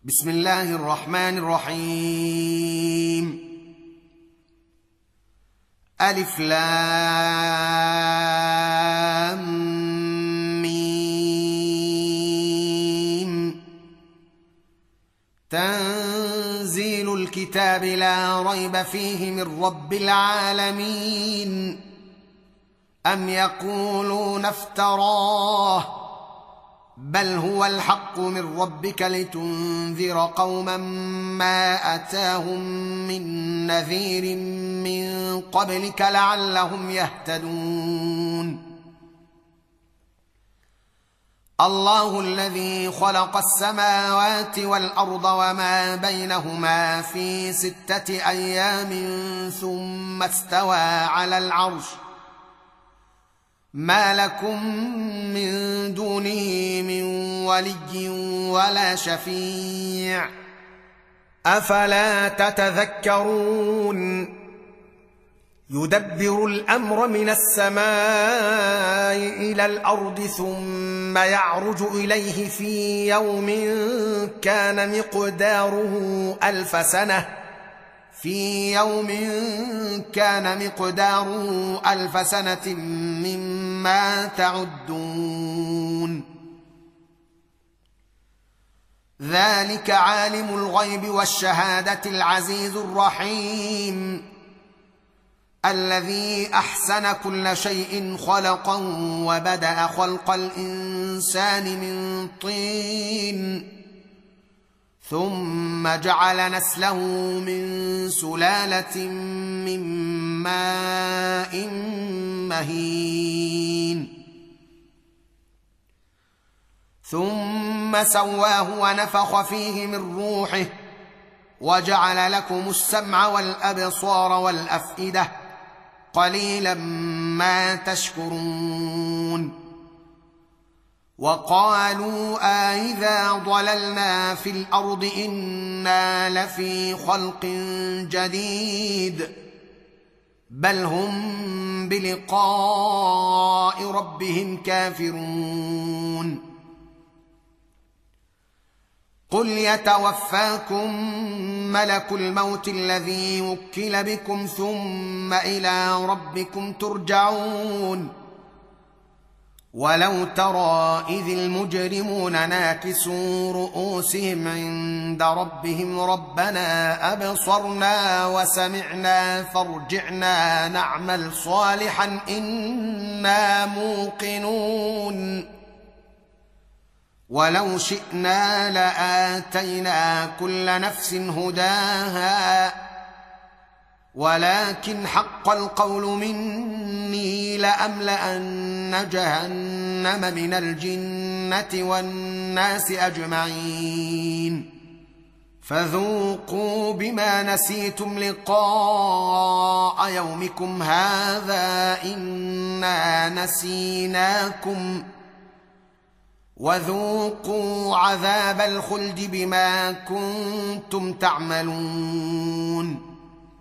بسم الله الرحمن الرحيم. ألف لام ميم. تنزيل الكتاب لا ريب فيه من رب العالمين. أم يقولون افتراه بل هو الحق من ربك لتنذر قوما ما أتاهم من نذير من قبلك لعلهم يهتدون. الله الذي خلق السماوات والأرض وما بينهما في 6 أيام ثم استوى على العرش ما لكم من دونه من ولي ولا شفيع أفلا تتذكرون. يدبر الأمر من السماء إلى الأرض ثم يعرج إليه في يوم كان مقداره 1000 سنة مما تعدون. ذلك عالم الغيب والشهادة العزيز الرحيم الذي أحسن كل شيء خلقا وبدأ خلق الإنسان من طين ثم جعل نسله من سلالة من ماء مهين ثم سواه ونفخ فيه من روحه وجعل لكم السمع والأبصار والأفئدة قليلا ما تشكرون. وقالوا أإذا ضللنا في الأرض إنا لفي خلق جديد بل هم بلقاء ربهم كافرون. قل يتوفاكم ملك الموت الذي وكل بكم ثم إلى ربكم ترجعون. ولو ترى إذ المجرمون ناكسوا رؤوسهم عند ربهم ربنا أبصرنا وسمعنا فارجعنا نعمل صالحا إنا موقنون. ولو شئنا لآتينا كل نفس هداها ولكن حق القول مني لأملأن جهنم من الجنة والناس أجمعين فذوقوا بما نسيتم لقاء يومكم هذا إنا نسيناكم وذوقوا عذاب الخلد بما كنتم تعملون.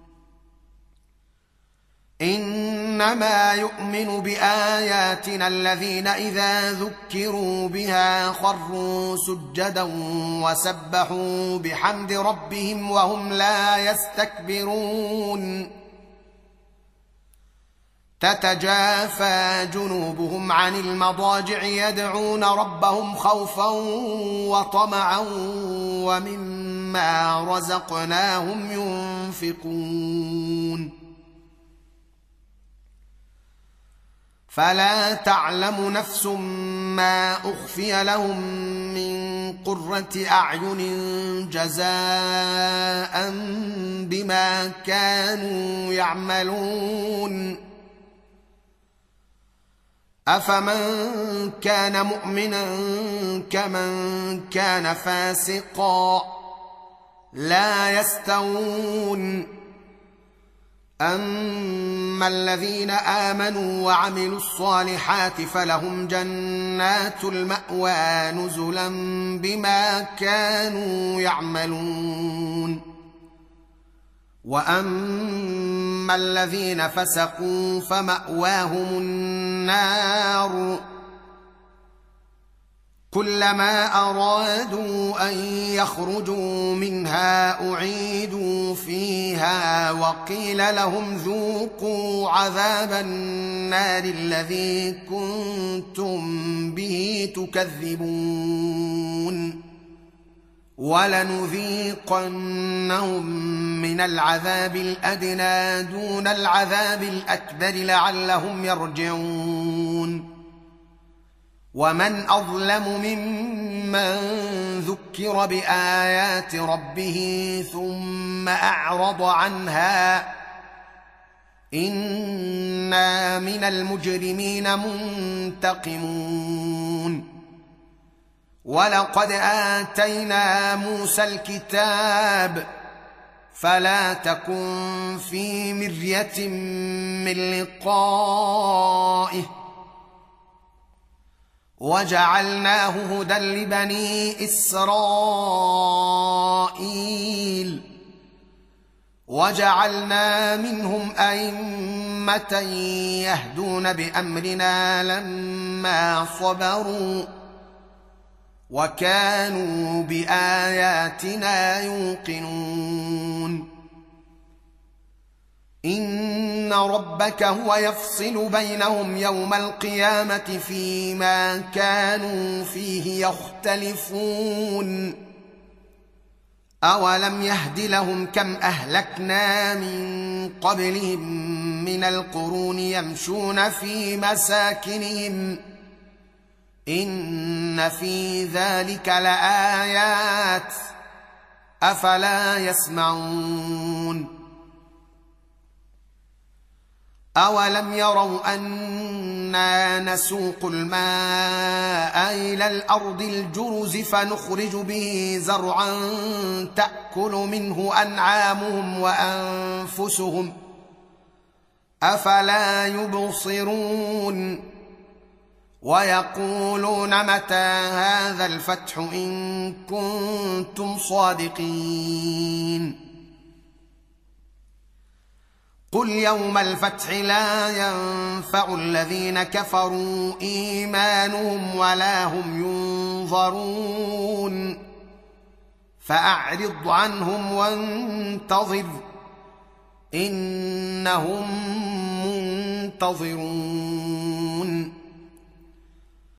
إنما يؤمن بآياتنا الذين إذا ذكروا بها خروا سجدا وسبحوا بحمد ربهم وهم لا يستكبرون. تتجافى جنوبهم عن المضاجع يدعون ربهم خوفا وطمعا ومما رزقناهم ينفقون. فلا تعلم نفس ما أخفي لهم من قرة أعين جزاء بما كانوا يعملون. أفمن كان مؤمنا كمن كان فاسقا لا يستوون. أما الذين آمنوا وعملوا الصالحات فلهم جنات المأوى نزلا بما كانوا يعملون. وأما الذين فسقوا فمأواهم النار كلما أرادوا أن يخرجوا منها أعيدوا فيها وقيل لهم ذوقوا عذاب النار الذي كنتم به تكذبون ولنذيقنهم من العذاب الأدنى دون العذاب الأكبر لعلهم يرجعون ومن أظلم ممن ذكر بآيات ربه ثم أعرض عنها إنا من المجرمين منتقمون ولقد آتينا موسى الكتاب فلا تكن في مرية من لقائه وجعلناه هدى لبني إسرائيل وجعلنا منهم أئمة يهدون بأمرنا لما صبروا وكانوا بآياتنا يوقنون إن ربك هو يفصل بينهم يوم القيامة فيما كانوا فيه يختلفون أولم يهد لهم كم أهلكنا من قبلهم من القرون يمشون في مساكنهم إن في ذلك لآيات أفلا يسمعون أولم يروا أنا نسوق الماء إلى الأرض الجرز فنخرج به زرعا تأكل منه أنعامهم وأنفسهم أفلا يبصرون ويقولون متى هذا الفتح إن كنتم صادقين قل يوم الفتح لا ينفع الذين كفروا إيمانهم ولا هم ينظرون فأعرض عنهم وانتظر إنهم منتظرون